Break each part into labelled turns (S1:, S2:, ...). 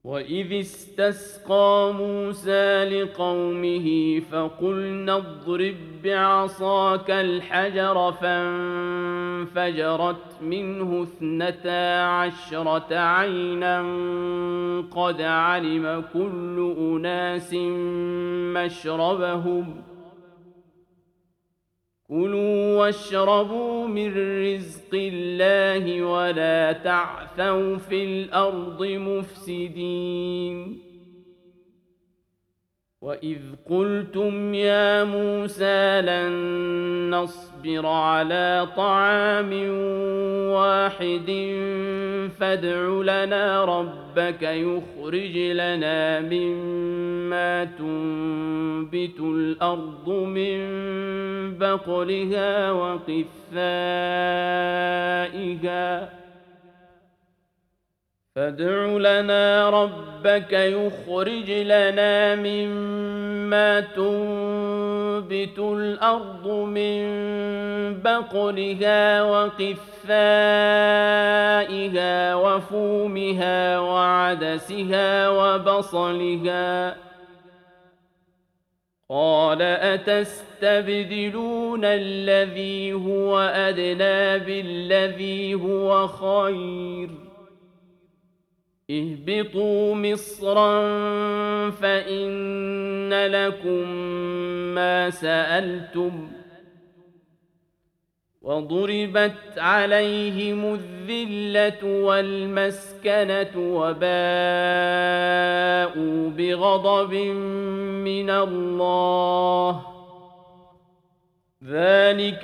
S1: وإذ استسقى موسى لقومه فقلنا اضرب بعصاك الحجر فانفجرت منه 12 عينا قد علم كل أناس مشربهم كلوا واشربوا من رزق الله ولا تعثوا في الأرض مفسدين وإذ قلتم يا موسى لن نصبر على طعام واحد فادع لنا ربك يخرج لنا مما تنبت الأرض من بقلها وقثائها فادع لنا ربك يخرج لنا مما تنبت الأرض من بقلها وقثائها وفومها وعدسها وبصلها قال أتستبدلون الذي هو أدنى بالذي هو خير اهبطوا مصرا فإن لكم ما سألتم وضربت عليهم الذلة والمسكنة وباءوا بغضب من الله ذلك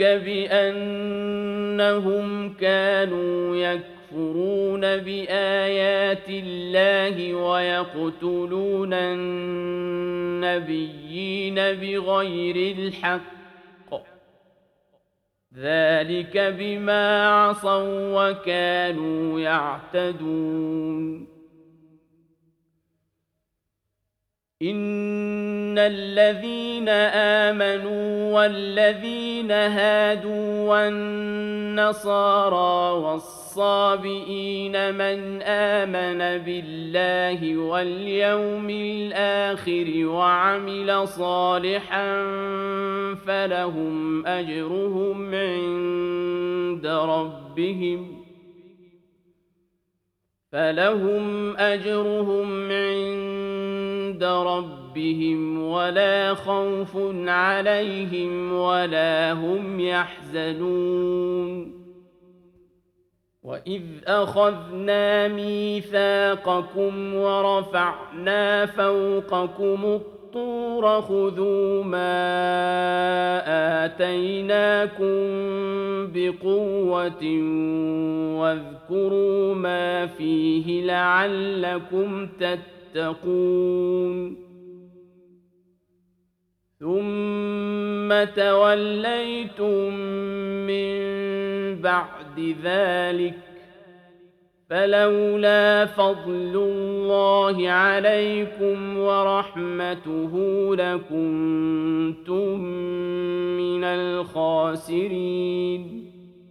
S1: بأنهم كانوا يكفرون بآيات الله ويقتلون النبيين بغير الحق ذلك بما عصوا وكانوا يعتدون إن الذين آمنوا والذين هادوا والنصارى والصابئين من آمن بالله واليوم الآخر وعمل صالحا فلهم أجرهم عند ربهم ولا خوف عليهم ولا هم يحزنون وإذ أخذنا ميثاقكم ورفعنا فوقكم الطور خذوا ما آتيناكم بقوة واذكروا ما فيه لعلكم تتقون ثم توليتم من بعد ذلك فلولا فضل الله عليكم ورحمته لكنتم من الخاسرين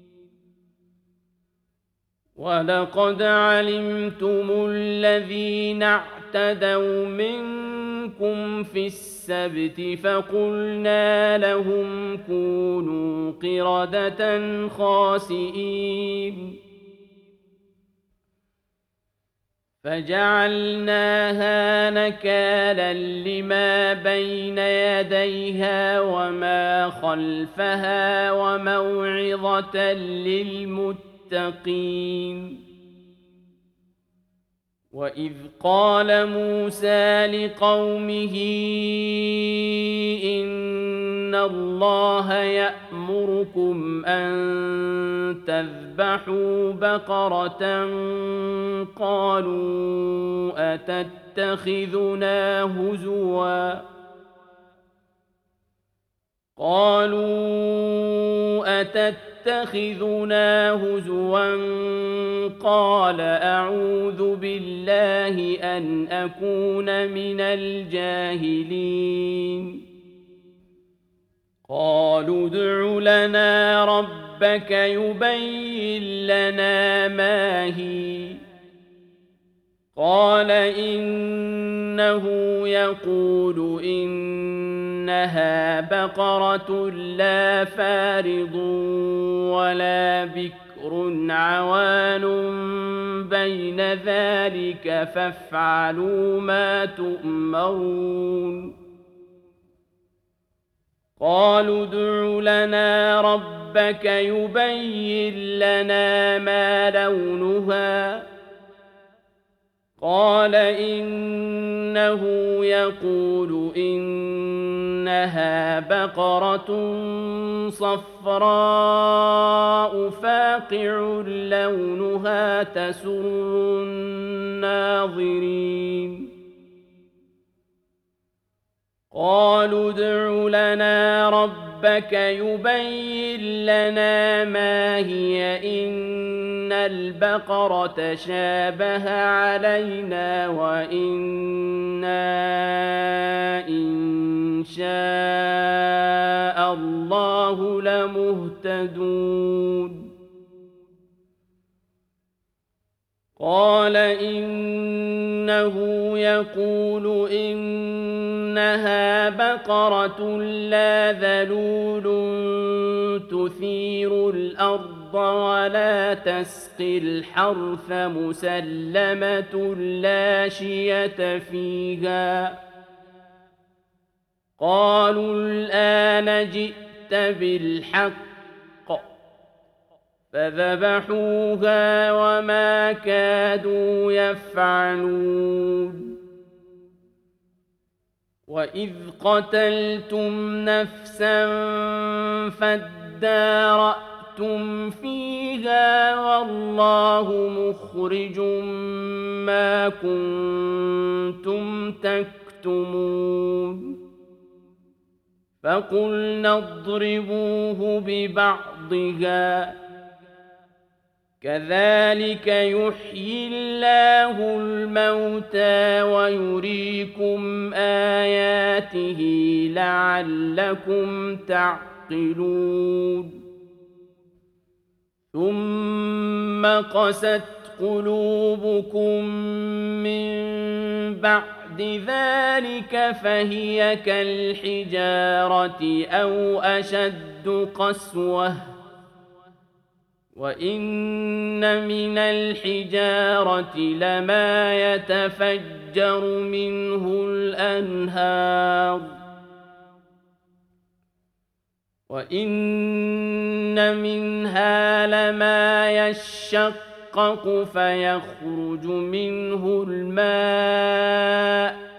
S1: ولقد علمتم الذين اعتدوا منكم في السبت فقلنا لهم كونوا قردة خاسئين فجعلناها نكالا لما بين يديها وما خلفها وموعظة للمتقين وإذ قال موسى لقومه إن الله يأمركم أن تذبحوا بقرة قالوا أتتخذنا هزوا قال أعوذ بالله أن أكون من الجاهلين قالوا ادع لنا ربك يبين لنا ما هي قال إنه يقول إنها بقرة لا فارض ولا بكر عوان بين ذلك فافعلوا ما تؤمرون قالوا ادع لنا ربك يبين لنا ما لونها قال إنه يقول إنها بقرة صفراء فاقع لونها تسر الناظرين قالوا ادع لنا ربك يبين لنا ما هي إن البقرة شابه علينا وإنا إن شاء الله لمهتدون قال إنه يقول إنها بقرة لا ذلول تثير الأرض ولا تسقي الحرث مسلمة لا شية فيها قالوا الآن جئت بالحق فذبحوها وما كادوا يفعلون وإذ قتلتم نفسا فادارأتم فيها والله مخرج ما كنتم تكتمون فقلنا اضربوه ببعضها كذلك يحيي الله الموتى ويريكم آياته لعلكم تعقلون ثم قست قلوبكم من بعد ذلك فهي كالحجارة أو أشد قسوة وإن من الحجارة لما يتفجر منه الأنهار وإن منها لما يشقق فيخرج منه الماء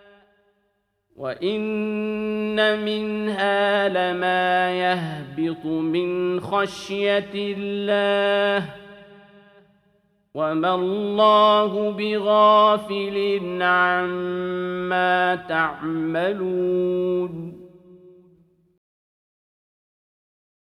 S1: وإن منها لما يهبط من خشية الله وما الله بغافل عما تعملون